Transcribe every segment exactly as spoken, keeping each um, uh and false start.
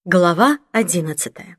Глава одиннадцатая.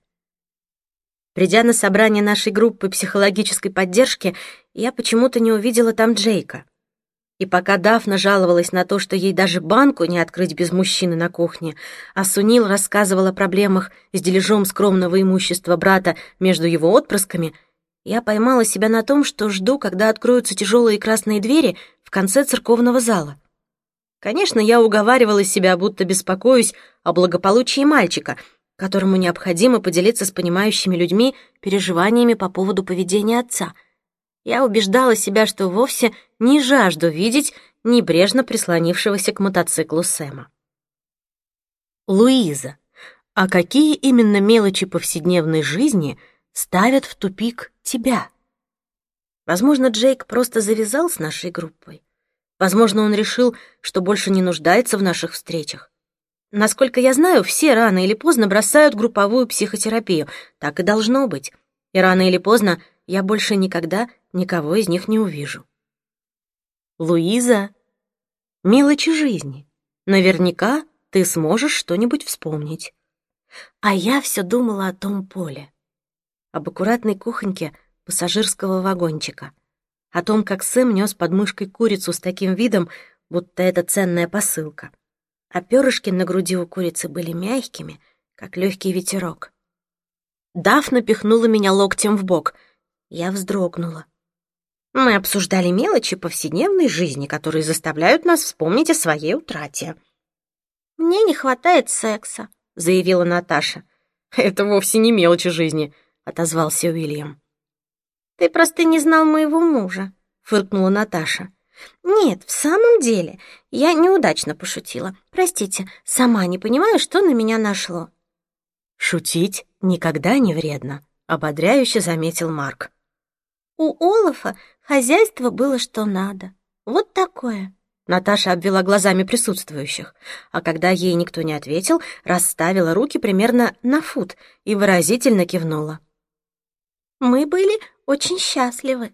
Придя на собрание нашей группы психологической поддержки, я почему-то не увидела там Джейка. И пока Дафна жаловалась на то, что ей даже банку не открыть без мужчины на кухне, а Сунил рассказывал о проблемах с дележом скромного имущества брата между его отпрысками, я поймала себя на том, что жду, когда откроются тяжелые красные двери в конце церковного зала. Конечно, я уговаривала себя, будто беспокоюсь о благополучии мальчика, которому необходимо поделиться с понимающими людьми переживаниями по поводу поведения отца. Я убеждала себя, что вовсе не жажду видеть небрежно прислонившегося к мотоциклу Сэма. Луиза, а какие именно мелочи повседневной жизни ставят в тупик тебя? Возможно, Джейк просто завязал с нашей группой. Возможно, он решил, что больше не нуждается в наших встречах. Насколько я знаю, все рано или поздно бросают групповую психотерапию. Так и должно быть. И рано или поздно я больше никогда никого из них не увижу. Луиза, мелочи жизни. Наверняка ты сможешь что-нибудь вспомнить. А я все думала о том Поле. Об аккуратной кухоньке пассажирского вагончика. О том, как Сэм нес под мышкой курицу с таким видом, будто это ценная посылка. А перышки на груди у курицы были мягкими, как легкий ветерок. Дафна пихнула меня локтем в бок. Я вздрогнула. Мы обсуждали мелочи повседневной жизни, которые заставляют нас вспомнить о своей утрате. «Мне не хватает секса», — заявила Наташа. «Это вовсе не мелочи жизни», — отозвался Уильям. «Ты просто не знал моего мужа», — фыркнула Наташа. «Нет, в самом деле, я неудачно пошутила. Простите, сама не понимаю, что на меня нашло». «Шутить никогда не вредно», — ободряюще заметил Марк. «У Олафа хозяйство было что надо. Вот такое». Наташа обвела глазами присутствующих, а когда ей никто не ответил, расставила руки примерно на фут и выразительно кивнула. «Мы были очень счастливы».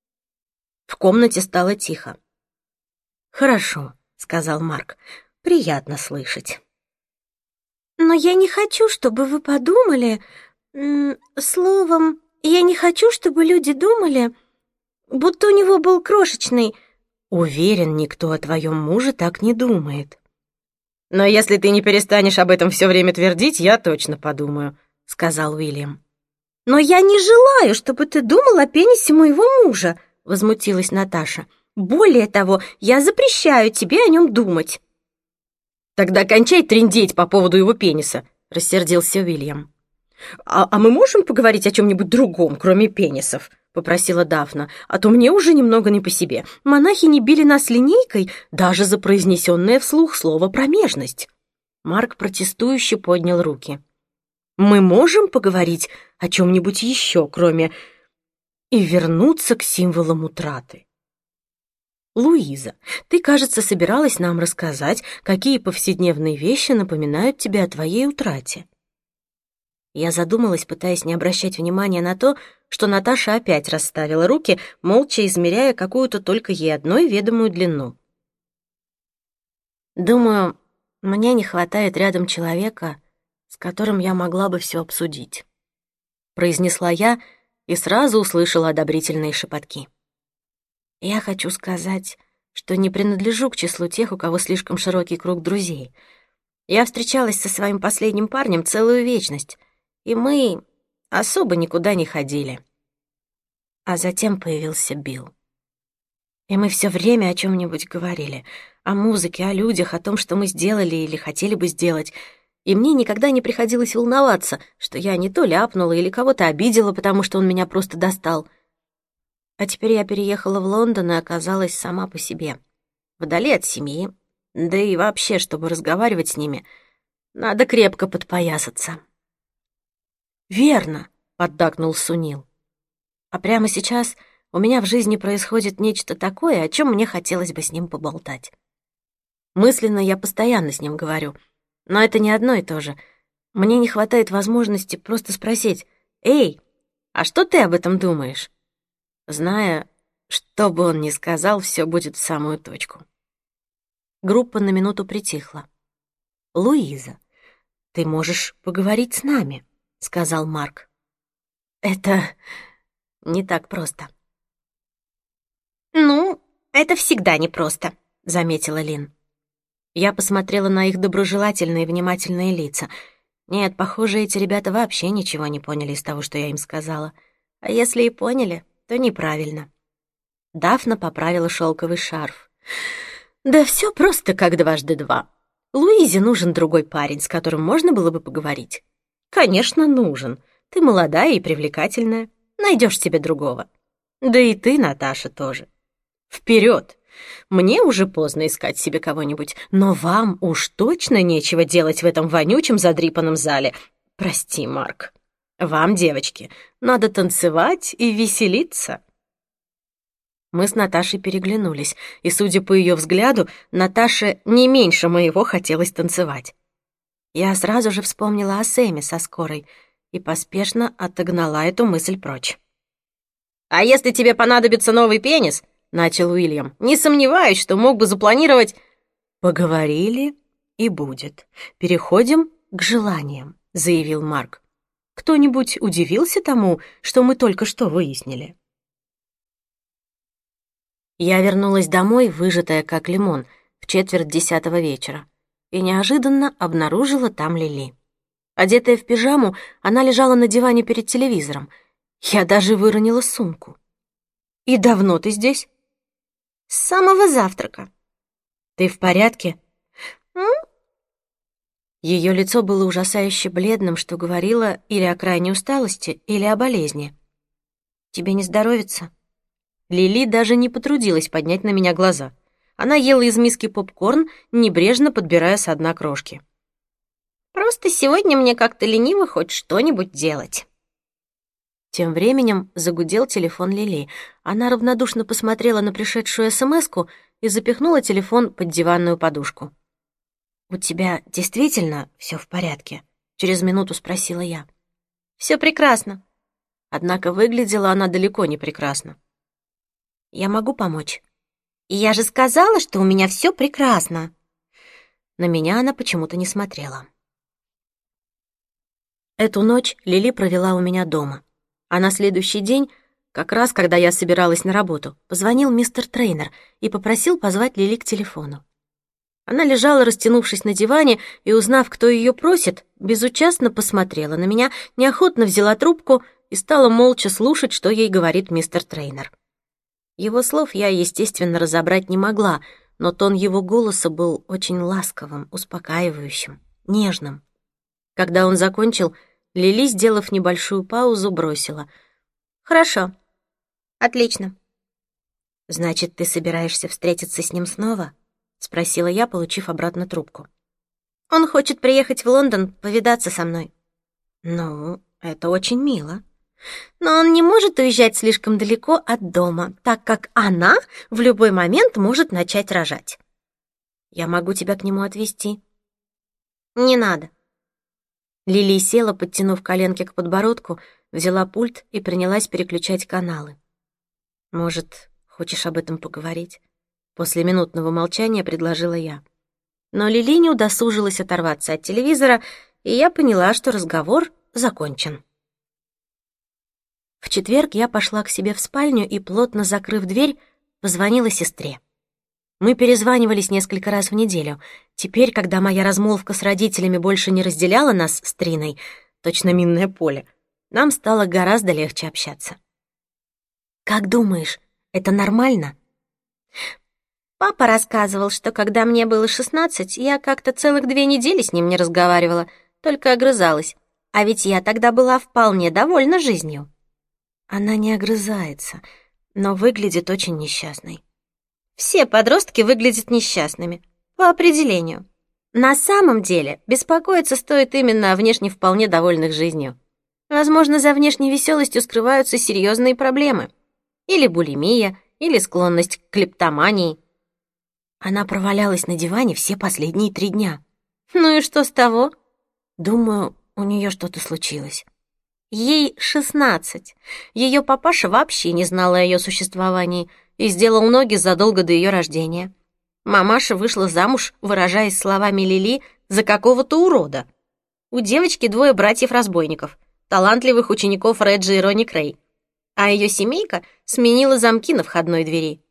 В комнате стало тихо. «Хорошо», — сказал Марк, — «приятно слышать». «Но я не хочу, чтобы вы подумали... М, словом, я не хочу, чтобы люди думали, будто у него был крошечный...» «Уверен, никто о твоем муже так не думает». «Но если ты не перестанешь об этом все время твердить, я точно подумаю», — сказал Уильям. «Но я не желаю, чтобы ты думал о пенисе моего мужа», — возмутилась Наташа. «Более того, я запрещаю тебе о нем думать». «Тогда кончай трындеть по поводу его пениса», — рассердился Уильям. «А, а мы можем поговорить о чем-нибудь другом, кроме пенисов?» — попросила Дафна. «А то мне уже немного не по себе. Монахи не били нас линейкой даже за произнесенное вслух слово «промежность». Марк протестующе поднял руки. «Мы можем поговорить о чем-нибудь еще, кроме... и вернуться к символам утраты. Луиза, ты, кажется, собиралась нам рассказать, какие повседневные вещи напоминают тебе о твоей утрате». Я задумалась, пытаясь не обращать внимания на то, что Наташа опять расставила руки, молча измеряя какую-то только ей одной ведомую длину. «Думаю, мне не хватает рядом человека, с которым я могла бы все обсудить», — произнесла я и сразу услышала одобрительные шепотки. «Я хочу сказать, что не принадлежу к числу тех, у кого слишком широкий круг друзей. Я встречалась со своим последним парнем целую вечность, и мы особо никуда не ходили. А затем появился Билл. И мы все время о чем-нибудь говорили, о музыке, о людях, о том, что мы сделали или хотели бы сделать, и мне никогда не приходилось волноваться, что я не то ляпнула или кого-то обидела, потому что он меня просто достал. А теперь я переехала в Лондон и оказалась сама по себе, вдали от семьи, да и вообще, чтобы разговаривать с ними, надо крепко подпоясаться». «Верно», — поддакнул Сунил. «А прямо сейчас у меня в жизни происходит нечто такое, о чем мне хотелось бы с ним поболтать. Мысленно я постоянно с ним говорю, но это не одно и то же. Мне не хватает возможности просто спросить: «Эй, а что ты об этом думаешь?» Зная, что бы он ни сказал, все будет в самую точку. Группа на минуту притихла. «Луиза, «Ты можешь поговорить с нами», — сказал Марк. «Это не так просто». «Ну, это всегда непросто», — заметила Лин. Я посмотрела на их доброжелательные и внимательные лица. Нет, похоже, эти ребята вообще ничего не поняли из того, что я им сказала. А если и поняли, то неправильно. Дафна поправила шелковый шарф. «Да все просто как дважды два. Луизе нужен другой парень, с которым можно было бы поговорить». «Конечно, нужен. Ты молодая и привлекательная. Найдешь себе другого. Да и ты, Наташа, тоже. Вперед! Мне уже поздно искать себе кого-нибудь, но вам уж точно нечего делать в этом вонючем задрипанном зале. Прости, Марк. Вам, девочки, надо танцевать и веселиться». Мы с Наташей переглянулись, и, судя по ее взгляду, Наташе не меньше моего хотелось танцевать. Я сразу же вспомнила о Сэме со скорой и поспешно отогнала эту мысль прочь. «А если тебе понадобится новый пенис?» — начал Уильям. «Не сомневаюсь, что мог бы запланировать...» «Поговорили, и будет. Переходим к желаниям», — заявил Марк. «Кто-нибудь удивился тому, что мы только что выяснили?» Я вернулась домой, выжатая как лимон, в четверть десятого вечера, и неожиданно обнаружила там Лили. Одетая в пижаму, она лежала на диване перед телевизором. Я даже выронила сумку. «И давно ты здесь?» «С самого завтрака». «Ты в порядке?» «М?» Ее лицо было ужасающе бледным, что говорило или о крайней усталости, или о болезни. «Тебе не здоровится?» Лили даже не потрудилась поднять на меня глаза. Она ела из миски попкорн, небрежно подбирая со дна крошки. «Просто сегодня мне как-то лениво хоть что-нибудь делать». Тем временем загудел телефон Лили. Она равнодушно посмотрела на пришедшую смс-ку и запихнула телефон под диванную подушку. «У тебя действительно все в порядке?» — через минуту спросила я. «Все прекрасно». Однако выглядела она далеко не прекрасно. «Я могу помочь?» «Я же сказала, что у меня все прекрасно». На меня она почему-то не смотрела. Эту ночь Лили провела у меня дома. А на следующий день, как раз когда я собиралась на работу, позвонил мистер Трейнер и попросил позвать Лили к телефону. Она лежала, растянувшись на диване, и, узнав, кто ее просит, безучастно посмотрела на меня, неохотно взяла трубку и стала молча слушать, что ей говорит мистер Трейнер. Его слов я, естественно, разобрать не могла, но тон его голоса был очень ласковым, успокаивающим, нежным. Когда он закончил, Лили, сделав небольшую паузу, бросила: «Хорошо. Отлично». «Значит, ты собираешься встретиться с ним снова?» — спросила я, получив обратно трубку. «Он хочет приехать в Лондон повидаться со мной». «Ну, это очень мило». «Но он не может уезжать слишком далеко от дома, так как она в любой момент может начать рожать». «Я могу тебя к нему отвезти». «Не надо». Лили села, подтянув коленки к подбородку, взяла пульт и принялась переключать каналы. «Может, хочешь об этом поговорить?» После минутного молчания предложила я. Но Лили не удосужилась оторваться от телевизора, и я поняла, что разговор закончен. В четверг я пошла к себе в спальню и, плотно закрыв дверь, позвонила сестре. Мы перезванивались несколько раз в неделю. Теперь, когда моя размолвка с родителями больше не разделяла нас с Триной, точно минное поле, нам стало гораздо легче общаться. «Как думаешь, это нормально?» Папа рассказывал, что когда мне было шестнадцать, я как-то целых две недели с ним не разговаривала, только огрызалась. А ведь я тогда была вполне довольна жизнью. Она не огрызается, но выглядит очень несчастной. Все подростки выглядят несчастными, по определению. На самом деле, беспокоиться стоит именно о внешне вполне довольных жизнью. Возможно, за внешней веселостью скрываются серьезные проблемы. Или булимия, или склонность к клептомании. Она провалялась на диване все последние три дня. Ну и что с того? Думаю, у нее что-то случилось. Ей шестнадцать. Ее папаша вообще не знал о ее существовании и сделал ноги задолго до ее рождения. Мамаша вышла замуж, выражаясь словами Лили, за какого-то урода. У девочки двое братьев-разбойников, талантливых учеников Реджи и Ронни Крей. А ее семейка сменила замки на входной двери.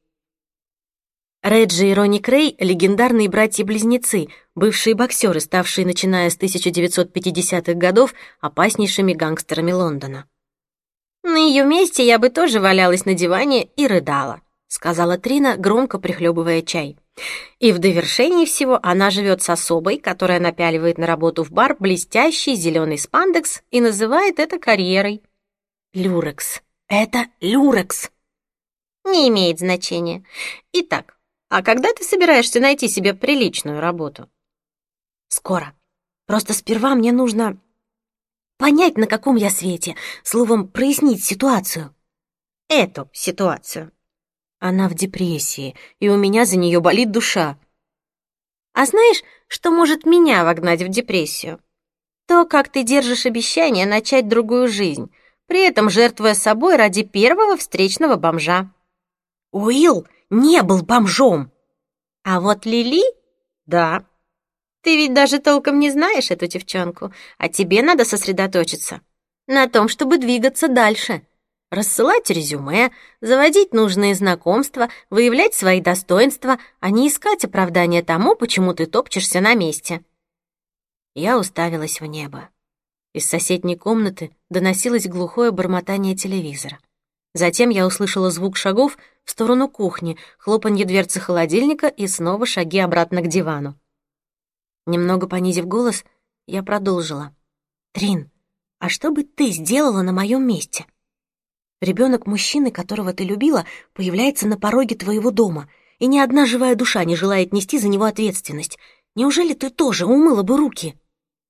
Реджи и Ронни Крей — легендарные братья-близнецы, бывшие боксеры, ставшие, начиная с тысяча девятьсот пятидесятых годов, опаснейшими гангстерами Лондона. «На ее месте я бы тоже валялась на диване и рыдала», — сказала Трина, громко прихлебывая чай. И в довершении всего она живет с особой, которая напяливает на работу в бар блестящий зеленый спандекс и называет это карьерой. Люрекс. Это люрекс. Не имеет значения. Итак, а когда ты собираешься найти себе приличную работу? Скоро. Просто сперва мне нужно понять, на каком я свете, словом, прояснить ситуацию. Эту ситуацию. Она в депрессии, и у меня за нее болит душа. А знаешь, что может меня вогнать в депрессию? То, как ты держишь обещание начать другую жизнь, при этом жертвуя собой ради первого встречного бомжа. Уилл не был бомжом. А вот Лили — да. Ты ведь даже толком не знаешь эту девчонку, а тебе надо сосредоточиться на том, чтобы двигаться дальше. Рассылать резюме, заводить нужные знакомства, выявлять свои достоинства, а не искать оправдания тому, почему ты топчешься на месте. Я уставилась в небо. Из соседней комнаты доносилось глухое бормотание телевизора. Затем я услышала звук шагов в сторону кухни, хлопанье дверцы холодильника и снова шаги обратно к дивану. Немного понизив голос, я продолжила. «Трин, а что бы ты сделала на моем месте? Ребенок мужчины, которого ты любила, появляется на пороге твоего дома, и ни одна живая душа не желает нести за него ответственность. Неужели ты тоже умыла бы руки?»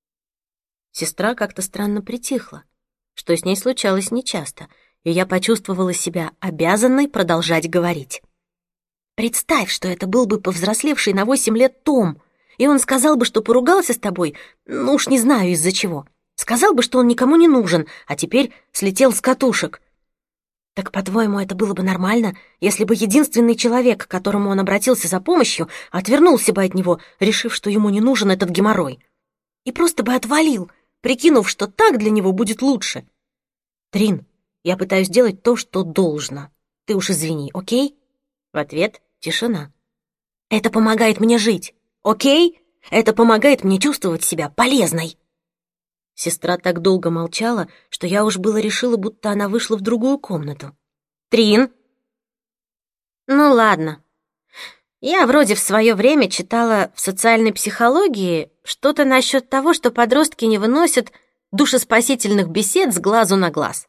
Сестра как-то странно притихла, что с ней случалось нечасто, и я почувствовала себя обязанной продолжать говорить. «Представь, что это был бы повзрослевший на восемь лет Том, и он сказал бы, что поругался с тобой, ну уж не знаю из-за чего. Сказал бы, что он никому не нужен, а теперь слетел с катушек. Так, по-твоему, это было бы нормально, если бы единственный человек, к которому он обратился за помощью, отвернулся бы от него, решив, что ему не нужен этот геморрой? И просто бы отвалил, прикинув, что так для него будет лучше? Трин, я пытаюсь делать то, что должно. Ты уж извини, окей?» В ответ тишина. «Это помогает мне жить, окей? Это помогает мне чувствовать себя полезной». Сестра так долго молчала, что я уж было решила, будто она вышла в другую комнату. «Трин!» Ну ладно. Я вроде в свое время читала в социальной психологии что-то насчет того, что подростки не выносят душеспасительных бесед с глазу на глаз.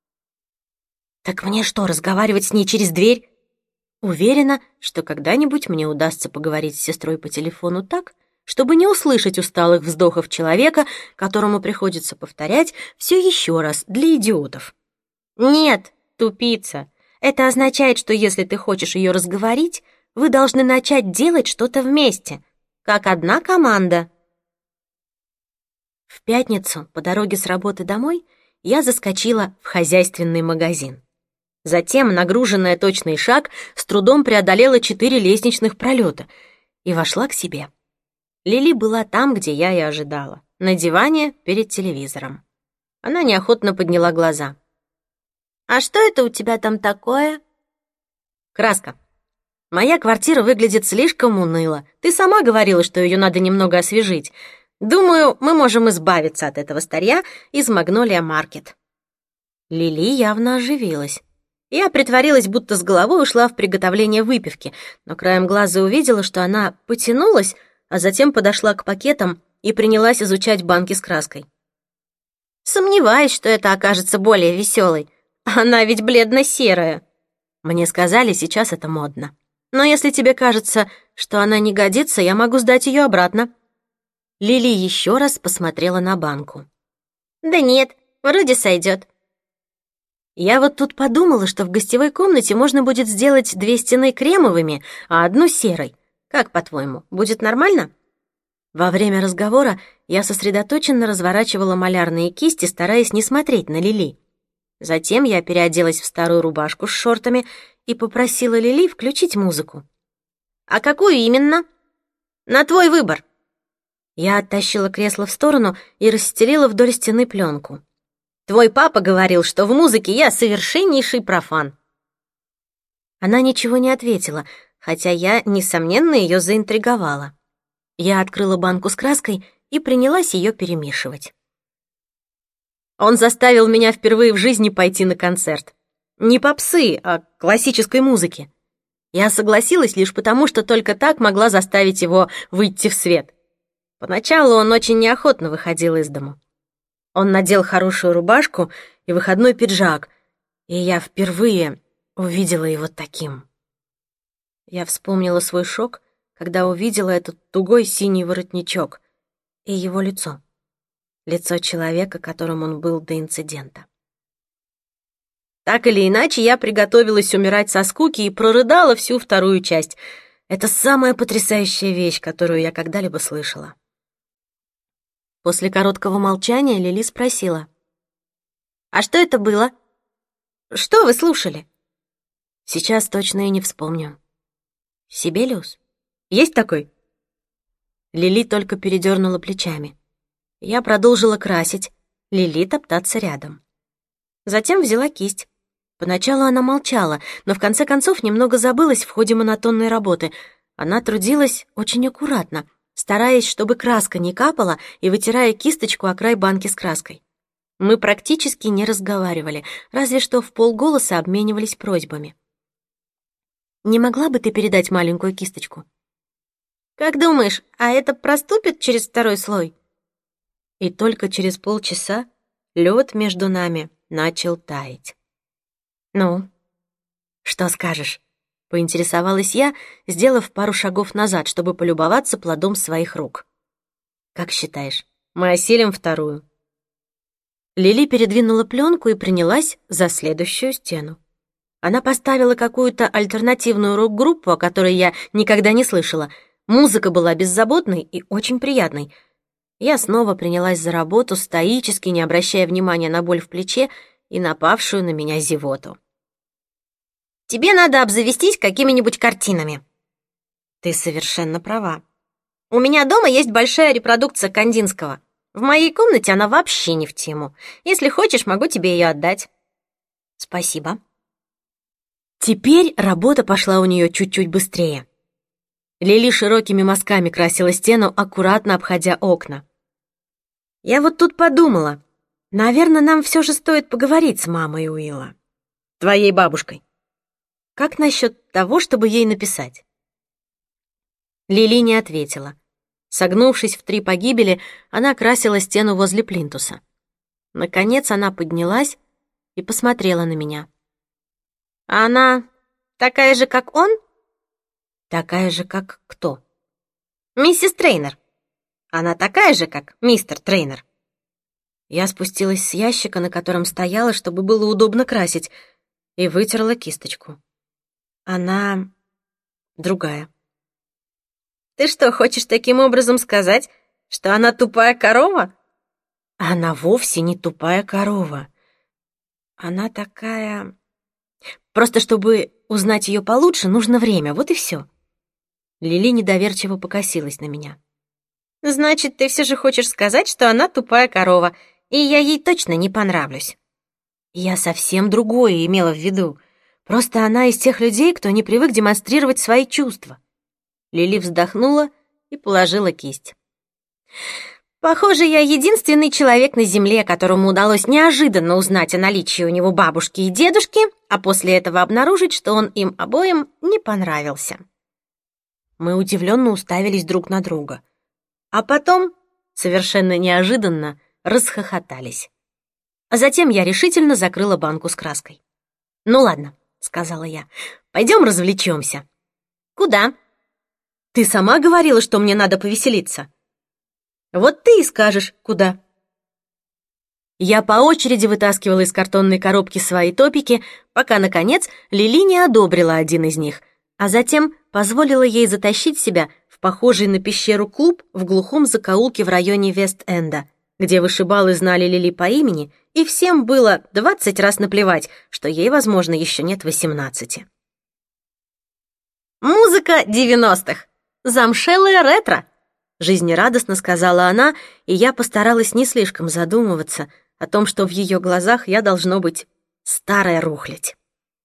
«Так мне что, разговаривать с ней через дверь?» Уверена, что когда-нибудь мне удастся поговорить с сестрой по телефону так, чтобы не услышать усталых вздохов человека, которому приходится повторять все еще раз для идиотов. Нет, тупица. Это означает, что если ты хочешь ее разговорить, вы должны начать делать что-то вместе, как одна команда. В пятницу по дороге с работы домой я заскочила в хозяйственный магазин. Затем, нагруженная точный шаг, с трудом преодолела четыре лестничных пролета и вошла к себе. Лили была там, где я и ожидала, на диване перед телевизором. Она неохотно подняла глаза. «А что это у тебя там такое?» «Краска. Моя квартира выглядит слишком уныло. Ты сама говорила, что ее надо немного освежить. Думаю, мы можем избавиться от этого старья из Магнолия Маркет». Лили явно оживилась. Я притворилась, будто с головой ушла в приготовление выпивки, но краем глаза увидела, что она потянулась, а затем подошла к пакетам и принялась изучать банки с краской. «Сомневаюсь, что это окажется более веселой. Она ведь бледно-серая». «Мне сказали, сейчас это модно. Но если тебе кажется, что она не годится, я могу сдать ее обратно». Лили еще раз посмотрела на банку. «Да нет, вроде сойдет». «Я вот тут подумала, что в гостевой комнате можно будет сделать две стены кремовыми, а одну серой. Как, по-твоему, будет нормально?» Во время разговора я сосредоточенно разворачивала малярные кисти, стараясь не смотреть на Лили. Затем я переоделась в старую рубашку с шортами и попросила Лили включить музыку. «А какую именно?» «На твой выбор». Я оттащила кресло в сторону и расстелила вдоль стены пленку. «Твой папа говорил, что в музыке я совершеннейший профан». Она ничего не ответила, хотя я, несомненно, ее заинтриговала. Я открыла банку с краской и принялась ее перемешивать. Он заставил меня впервые в жизни пойти на концерт. Не попсы, а классической музыки. Я согласилась лишь потому, что только так могла заставить его выйти в свет. Поначалу он очень неохотно выходил из дому. Он надел хорошую рубашку и выходной пиджак, и я впервые увидела его таким. Я вспомнила свой шок, когда увидела этот тугой синий воротничок и его лицо. Лицо человека, которым он был до инцидента. Так или иначе, я приготовилась умирать со скуки и прорыдала всю вторую часть. Это самая потрясающая вещь, которую я когда-либо слышала. После короткого молчания Лили спросила: «А что это было? Что вы слушали?» «Сейчас точно и не вспомню». «Сибелиус? Есть такой?» Лили только передернула плечами. Я продолжила красить, Лили топтаться рядом. Затем взяла кисть. Поначалу она молчала, но в конце концов немного забылась в ходе монотонной работы. Она трудилась очень аккуратно, стараясь, чтобы краска не капала, и вытирая кисточку о край банки с краской. Мы практически не разговаривали, разве что в полголоса обменивались просьбами. «Не могла бы ты передать маленькую кисточку?» «Как думаешь, а это проступит через второй слой?» И только через полчаса лед между нами начал таять. «Ну, что скажешь?» — поинтересовалась я, сделав пару шагов назад, чтобы полюбоваться плодом своих рук. «Как считаешь, мы осилим вторую?» Лили передвинула пленку и принялась за следующую стену. Она поставила какую-то альтернативную рок-группу, о которой я никогда не слышала. Музыка была беззаботной и очень приятной. Я снова принялась за работу, стоически не обращая внимания на боль в плече и напавшую на меня зевоту. «Тебе надо обзавестись какими-нибудь картинами». «Ты совершенно права. У меня дома есть большая репродукция Кандинского. В моей комнате она вообще не в тему. Если хочешь, могу тебе ее отдать». «Спасибо». Теперь работа пошла у нее чуть-чуть быстрее. Лили широкими мазками красила стену, аккуратно обходя окна. «Я вот тут подумала, наверное, нам все же стоит поговорить с мамой Уилла, твоей бабушкой. Как насчет того, чтобы ей написать?» Лили не ответила. Согнувшись в три погибели, она красила стену возле плинтуса. Наконец она поднялась и посмотрела на меня. «А она такая же, как он?» «Такая же, как кто?» «Миссис Трейнер. Она такая же, как мистер Трейнер». Я спустилась с ящика, на котором стояла, чтобы было удобно красить, и вытерла кисточку. Она другая. «Ты что, хочешь таким образом сказать, что она тупая корова?» «Она вовсе не тупая корова. Она такая... Просто чтобы узнать ее получше, нужно время, вот и все». Лили недоверчиво покосилась на меня. «Значит, ты все же хочешь сказать, что она тупая корова, и я ей точно не понравлюсь?» Я совсем другое имела в виду. Просто она из тех людей, кто не привык демонстрировать свои чувства. Лили вздохнула и положила кисть. «Похоже, я единственный человек на Земле, которому удалось неожиданно узнать о наличии у него бабушки и дедушки, а после этого обнаружить, что он им обоим не понравился». Мы удивленно уставились друг на друга. А потом, совершенно неожиданно, расхохотались. А затем я решительно закрыла банку с краской. «Ну ладно», — сказала я, — «пойдем развлечемся». «Куда?» «Ты сама говорила, что мне надо повеселиться». «Вот ты и скажешь, куда». Я по очереди вытаскивала из картонной коробки свои топики, пока, наконец, Лили не одобрила один из них, а затем позволила ей затащить себя в похожий на пещеру клуб в глухом закоулке в районе Вест-Энда, где вышибалы знали Лили по имени, и всем было двадцать раз наплевать, что ей, возможно, еще нет восемнадцати. «Музыка девяностых! Замшелое ретро!» — жизнерадостно сказала она, и я постаралась не слишком задумываться о том, что в ее глазах я должно быть старая рухлядь.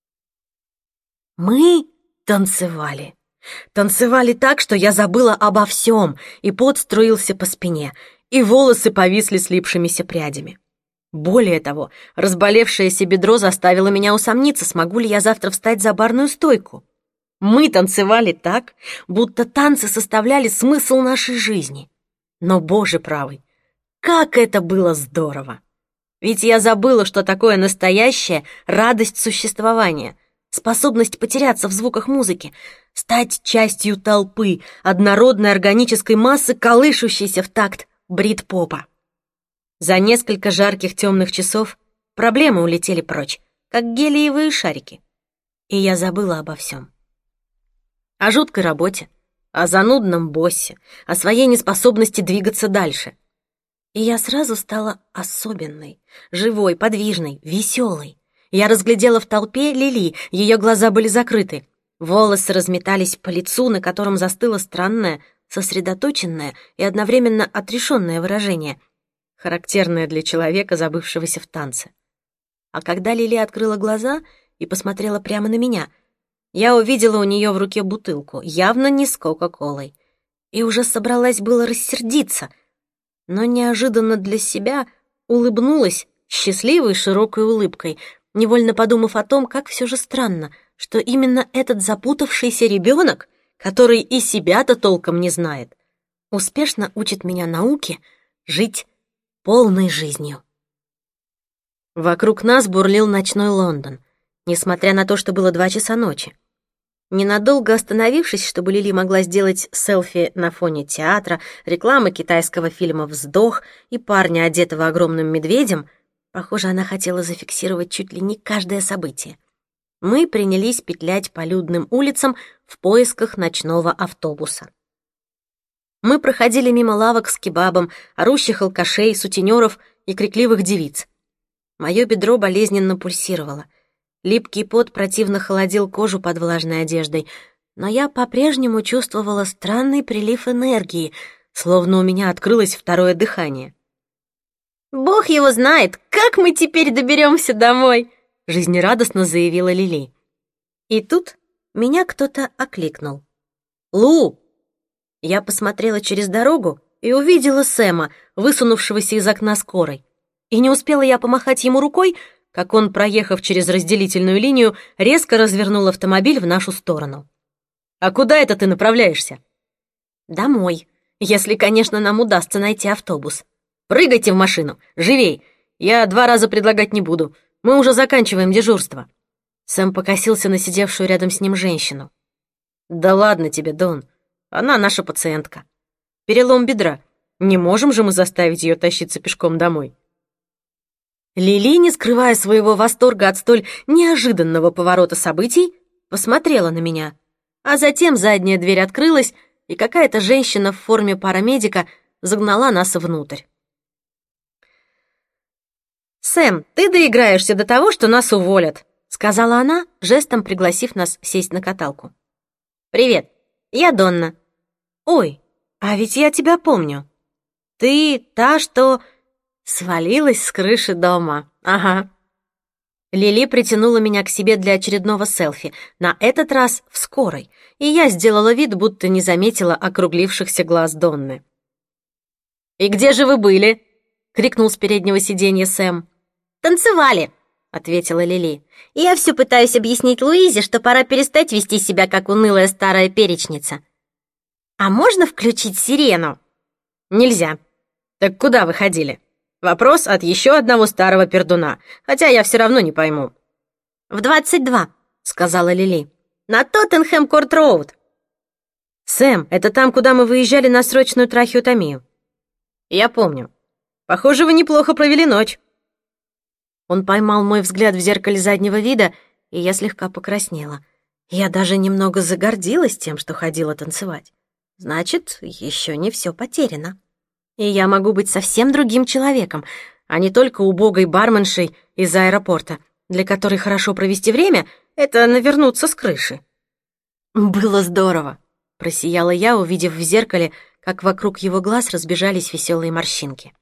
Мы танцевали. Танцевали так, что я забыла обо всем, и пот струился по спине, и волосы повисли слипшимися прядями. Более того, разболевшееся бедро заставило меня усомниться, смогу ли я завтра встать за барную стойку. Мы танцевали так, будто танцы составляли смысл нашей жизни. Но, Боже правый, как это было здорово! Ведь я забыла, что такое настоящая радость существования, способность потеряться в звуках музыки, стать частью толпы, однородной органической массы, колышущейся в такт брит-попа. За несколько жарких темных часов проблемы улетели прочь, как гелиевые шарики. И я забыла обо всем. О жуткой работе, о занудном боссе, о своей неспособности двигаться дальше. И я сразу стала особенной, живой, подвижной, веселой. Я разглядела в толпе Лили, ее глаза были закрыты. Волосы разметались по лицу, на котором застыло странное, сосредоточенное и одновременно отрешенное выражение, характерное для человека, забывшегося в танце. А когда Лили открыла глаза и посмотрела прямо на меня, я увидела у нее в руке бутылку, явно не с Кока-Колой, и уже собралась было рассердиться, но неожиданно для себя улыбнулась счастливой широкой улыбкой, невольно подумав о том, как все же странно, что именно этот запутавшийся ребенок, который и себя-то толком не знает, успешно учит меня науке жить полной жизнью. Вокруг нас бурлил ночной Лондон, несмотря на то, что было два часа ночи. Ненадолго остановившись, чтобы Лили могла сделать селфи на фоне театра, рекламы китайского фильма «Вздох» и парня, одетого огромным медведем, похоже, она хотела зафиксировать чуть ли не каждое событие, мы принялись петлять по людным улицам в поисках ночного автобуса. Мы проходили мимо лавок с кебабом, орущих алкашей, сутенеров и крикливых девиц. Мое бедро болезненно пульсировало. Липкий пот противно холодил кожу под влажной одеждой, но я по-прежнему чувствовала странный прилив энергии, словно у меня открылось второе дыхание. «Бог его знает, как мы теперь доберемся домой!» — жизнерадостно заявила Лили. И тут меня кто-то окликнул. «Лу!» Я посмотрела через дорогу и увидела Сэма, высунувшегося из окна скорой. И не успела я помахать ему рукой, как он, проехав через разделительную линию, резко развернул автомобиль в нашу сторону. «А куда это ты направляешься?» «Домой, если, конечно, нам удастся найти автобус. Прыгайте в машину, живей! Я два раза предлагать не буду, мы уже заканчиваем дежурство». Сэм покосился на сидевшую рядом с ним женщину. «Да ладно тебе, Дон. Она наша пациентка. Перелом бедра. Не можем же мы заставить ее тащиться пешком домой». Лили, не скрывая своего восторга от столь неожиданного поворота событий, посмотрела на меня, а затем задняя дверь открылась, и какая-то женщина в форме парамедика загнала нас внутрь. «Сэм, ты доиграешься до того, что нас уволят», — сказала она, жестом пригласив нас сесть на каталку. «Привет, я Донна». «Ой, а ведь я тебя помню. Ты та, что свалилась с крыши дома. Ага». Лили притянула меня к себе для очередного селфи, на этот раз в скорой, и я сделала вид, будто не заметила округлившихся глаз Донны. «И где же вы были?» — крикнул с переднего сиденья Сэм. «Танцевали», — ответила Лили. «И я все пытаюсь объяснить Луизе, что пора перестать вести себя, как унылая старая перечница». «А можно включить сирену?» «Нельзя». «Так куда вы ходили?» «Вопрос от еще одного старого пердуна, хотя я все равно не пойму». «В двадцать два», — сказала Лили. «На Тоттенхэм-Корт-Роуд». «Сэм, это там, куда мы выезжали на срочную трахеотомию». «Я помню. Похоже, вы неплохо провели ночь». Он поймал мой взгляд в зеркале заднего вида, и я слегка покраснела. Я даже немного загордилась тем, что ходила танцевать. Значит, еще не все потеряно. И я могу быть совсем другим человеком, а не только убогой барменшей из аэропорта, для которой хорошо провести время — это навернуться с крыши. «Было здорово», — просияла я, увидев в зеркале, как вокруг его глаз разбежались веселые морщинки.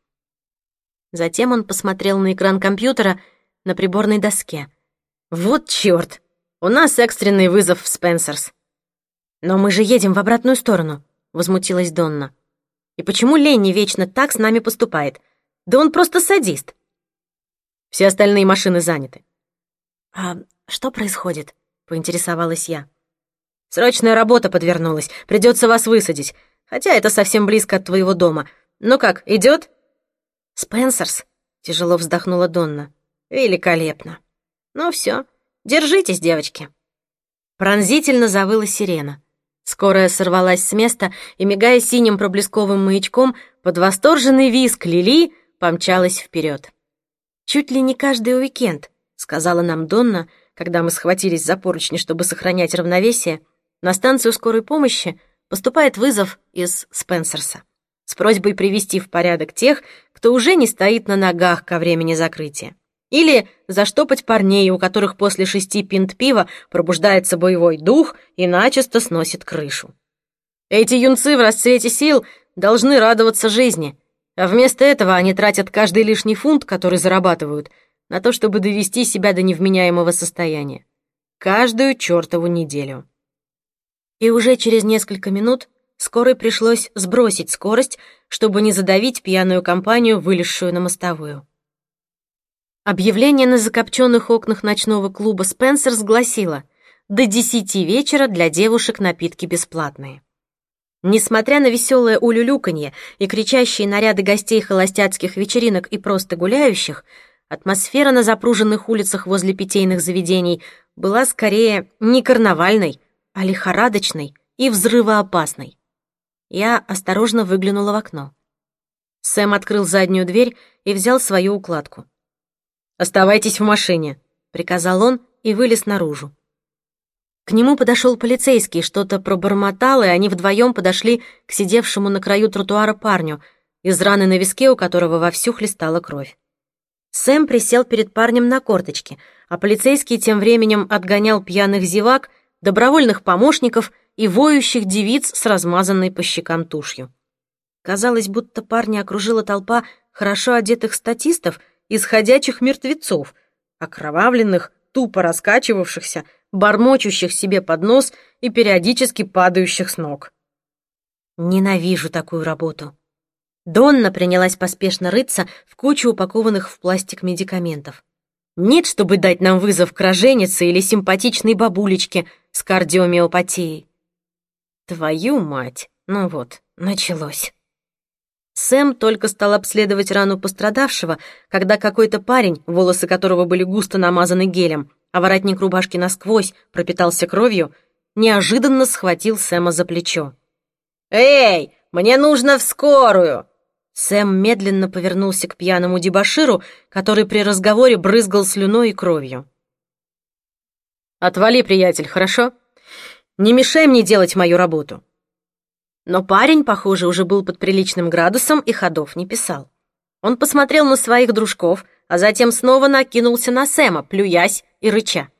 Затем он посмотрел на экран компьютера на приборной доске. «Вот чёрт! У нас экстренный вызов в Спенсерс». «Но мы же едем в обратную сторону», — возмутилась Донна. «И почему Ленни вечно так с нами поступает? Да он просто садист». «Все остальные машины заняты». «А что происходит?» — поинтересовалась я. «Срочная работа подвернулась. Придется вас высадить. Хотя это совсем близко от твоего дома. Ну как, идет?» «Спенсерс?» — тяжело вздохнула Донна. «Великолепно. Ну все, держитесь, девочки». Пронзительно завыла сирена. Скорая сорвалась с места и, мигая синим проблесковым маячком, под восторженный визг Лили помчалась вперед. «Чуть ли не каждый уикенд», — сказала нам Донна, когда мы схватились за поручни, чтобы сохранять равновесие, на станцию скорой помощи поступает вызов из Спенсерса с просьбой привести в порядок тех, кто уже не стоит на ногах ко времени закрытия. Или заштопать парней, у которых после шести пинт пива пробуждается боевой дух и начисто сносит крышу. Эти юнцы в расцвете сил должны радоваться жизни, а вместо этого они тратят каждый лишний фунт, который зарабатывают, на то, чтобы довести себя до невменяемого состояния. Каждую чертову неделю. И уже через несколько минут скорой пришлось сбросить скорость, чтобы не задавить пьяную компанию, вылезшую на мостовую. Объявление на закопченных окнах ночного клуба «Спенсерс» гласило: «До десяти вечера для девушек напитки бесплатные». Несмотря на веселое улюлюканье и кричащие наряды гостей холостяцких вечеринок и просто гуляющих, атмосфера на запруженных улицах возле питейных заведений была скорее не карнавальной, а лихорадочной и взрывоопасной. Я осторожно выглянула в окно. Сэм открыл заднюю дверь и взял свою укладку. «Оставайтесь в машине», — приказал он и вылез наружу. К нему подошел полицейский, что-то пробормотал, и они вдвоем подошли к сидевшему на краю тротуара парню, из раны на виске у которого вовсю хлестала кровь. Сэм присел перед парнем на корточки, а полицейский тем временем отгонял пьяных зевак, добровольных помощников и воющих девиц с размазанной по щекам тушью. Казалось, будто парня окружила толпа хорошо одетых статистов из ходячих мертвецов, окровавленных, тупо раскачивавшихся, бормочущих себе под нос и периодически падающих с ног. Ненавижу такую работу. Донна принялась поспешно рыться в кучу упакованных в пластик медикаментов. Нет, чтобы дать нам вызов к роженице или симпатичной бабулечке с кардиомиопатией. Твою мать! Ну вот, началось. Сэм только стал обследовать рану пострадавшего, когда какой-то парень, волосы которого были густо намазаны гелем, а воротник рубашки насквозь пропитался кровью, неожиданно схватил Сэма за плечо. «Эй, мне нужно в скорую!» Сэм медленно повернулся к пьяному дебоширу, который при разговоре брызгал слюной и кровью. «Отвали, приятель, хорошо? Не мешай мне делать мою работу». Но парень, похоже, уже был под приличным градусом и ходов не писал. Он посмотрел на своих дружков, а затем снова накинулся на Сэма, плюясь и рыча.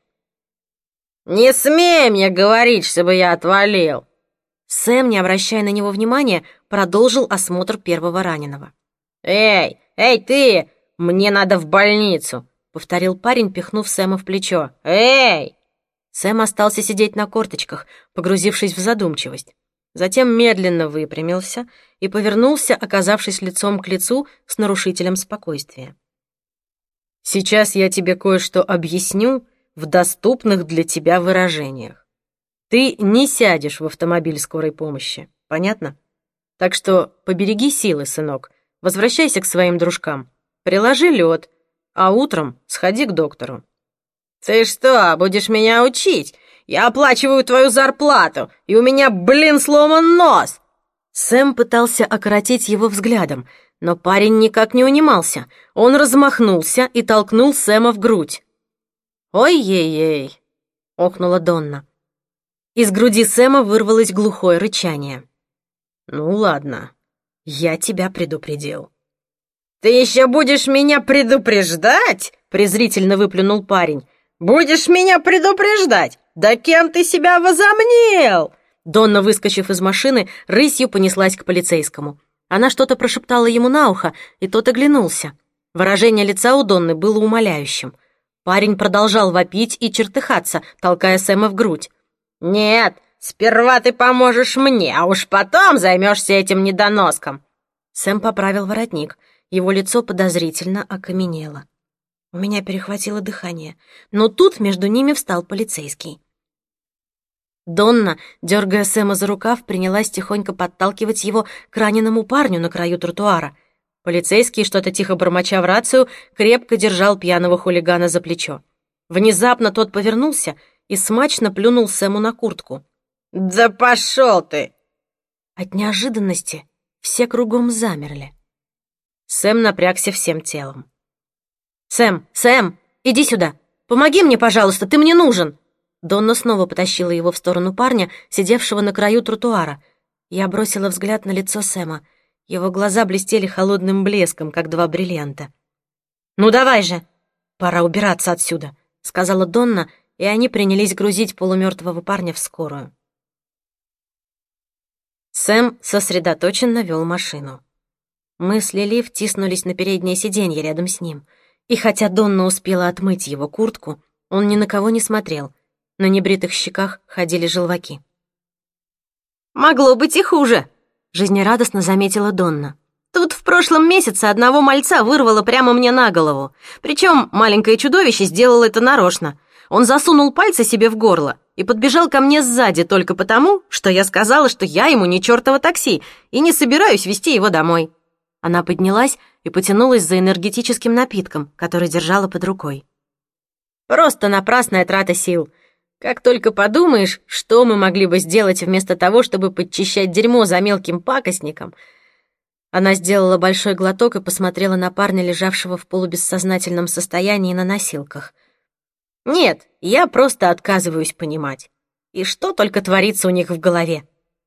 «Не смей мне говорить, чтобы я отвалил!» Сэм, не обращая на него внимания, продолжил осмотр первого раненого. «Эй, эй, ты! Мне надо в больницу!» — повторил парень, пихнув Сэма в плечо. «Эй!» Сэм остался сидеть на корточках, погрузившись в задумчивость. Затем медленно выпрямился и повернулся, оказавшись лицом к лицу с нарушителем спокойствия. «Сейчас я тебе кое-что объясню в доступных для тебя выражениях. Ты не сядешь в автомобиль скорой помощи, понятно? Так что побереги силы, сынок, возвращайся к своим дружкам, приложи лед, а утром сходи к доктору». «Ты что, будешь меня учить? Я оплачиваю твою зарплату, и у меня, блин, сломан нос!» Сэм пытался окоротить его взглядом, но парень никак не унимался. Он размахнулся и толкнул Сэма в грудь. «Ой-ей-ей!» — охнула Донна. Из груди Сэма вырвалось глухое рычание. «Ну ладно, я тебя предупредил». «Ты еще будешь меня предупреждать?» — презрительно выплюнул парень. «Будешь меня предупреждать? Да кем ты себя возомнил? Донна, выскочив из машины, рысью понеслась к полицейскому. Она что-то прошептала ему на ухо, и тот оглянулся. Выражение лица у Донны было умоляющим. Парень продолжал вопить и чертыхаться, толкая Сэма в грудь. «Нет, сперва ты поможешь мне, а уж потом займешься этим недоноском!» Сэм поправил воротник. Его лицо подозрительно окаменело. У меня перехватило дыхание, но тут между ними встал полицейский. Донна, дергая Сэма за рукав, принялась тихонько подталкивать его к раненому парню на краю тротуара. Полицейский, что-то тихо бормоча в рацию, крепко держал пьяного хулигана за плечо. Внезапно тот повернулся и смачно плюнул Сэму на куртку. «Да пошел ты!» От неожиданности все кругом замерли. Сэм напрягся всем телом. «Сэм, Сэм, иди сюда! Помоги мне, пожалуйста, ты мне нужен!» Донна снова потащила его в сторону парня, сидевшего на краю тротуара. Я бросила взгляд на лицо Сэма. Его глаза блестели холодным блеском, как два бриллианта. «Ну давай же! Пора убираться отсюда!» — сказала Донна, и они принялись грузить полумертвого парня в скорую. Сэм сосредоточенно вел машину. Мы с Лили втиснулись на переднее сиденье рядом с ним, и хотя Донна успела отмыть его куртку, он ни на кого не смотрел. На небритых щеках ходили желваки. «Могло быть и хуже», — жизнерадостно заметила Донна. «Тут в прошлом месяце одного мальца вырвало прямо мне на голову. Причем маленькое чудовище сделало это нарочно. Он засунул пальцы себе в горло и подбежал ко мне сзади только потому, что я сказала, что я ему не чертово такси и не собираюсь везти его домой». Она поднялась и потянулась за энергетическим напитком, который держала под рукой. «Просто напрасная трата сил. Как только подумаешь, что мы могли бы сделать вместо того, чтобы подчищать дерьмо за мелким пакостником». Она сделала большой глоток и посмотрела на парня, лежавшего в полубессознательном состоянии на носилках. «Нет, я просто отказываюсь понимать. И что только творится у них в голове?»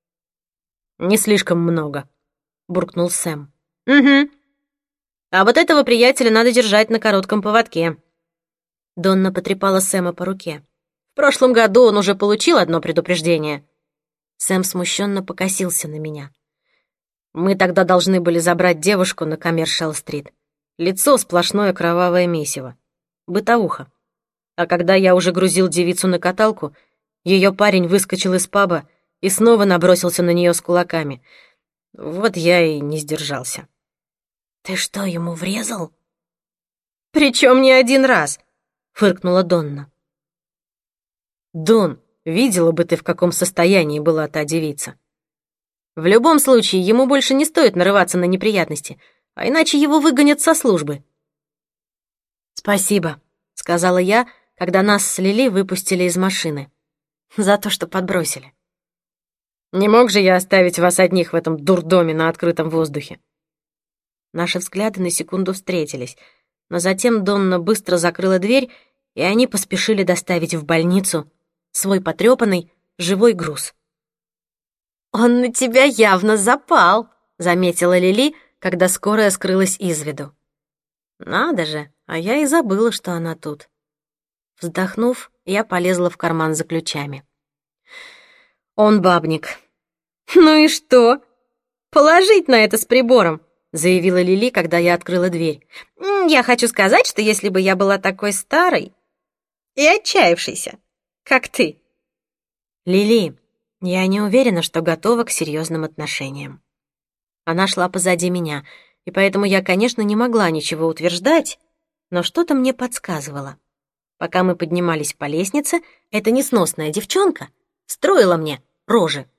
«Не слишком много», — буркнул Сэм. «Угу. А вот этого приятеля надо держать на коротком поводке». Донна потрепала Сэма по руке. «В прошлом году он уже получил одно предупреждение». Сэм смущенно покосился на меня. «Мы тогда должны были забрать девушку на Коммершал-стрит. Лицо сплошное кровавое месиво. Бытовуха. А когда я уже грузил девицу на каталку, ее парень выскочил из паба и снова набросился на нее с кулаками. Вот я и не сдержался». «Ты что, ему врезал?» «Причем не один раз», — фыркнула Донна. «Дон, видела бы ты, в каком состоянии была та девица. В любом случае, ему больше не стоит нарываться на неприятности, а иначе его выгонят со службы». «Спасибо», — сказала я, когда нас с Лили выпустили из машины. «За то, что подбросили». «Не мог же я оставить вас одних в этом дурдоме на открытом воздухе?» Наши взгляды на секунду встретились, но затем Донна быстро закрыла дверь, и они поспешили доставить в больницу свой потрепанный живой груз. «Он на тебя явно запал», — заметила Лили, когда скорая скрылась из виду. «Надо же, а я и забыла, что она тут». Вздохнув, я полезла в карман за ключами. «Он бабник». «Ну и что? Положить на это с прибором», — заявила Лили, когда я открыла дверь. «Я хочу сказать, что если бы я была такой старой и отчаявшейся, как ты...» «Лили, я не уверена, что готова к серьезным отношениям». Она шла позади меня, и поэтому я, конечно, не могла ничего утверждать, но что-то мне подсказывало. Пока мы поднимались по лестнице, эта несносная девчонка строила мне рожи.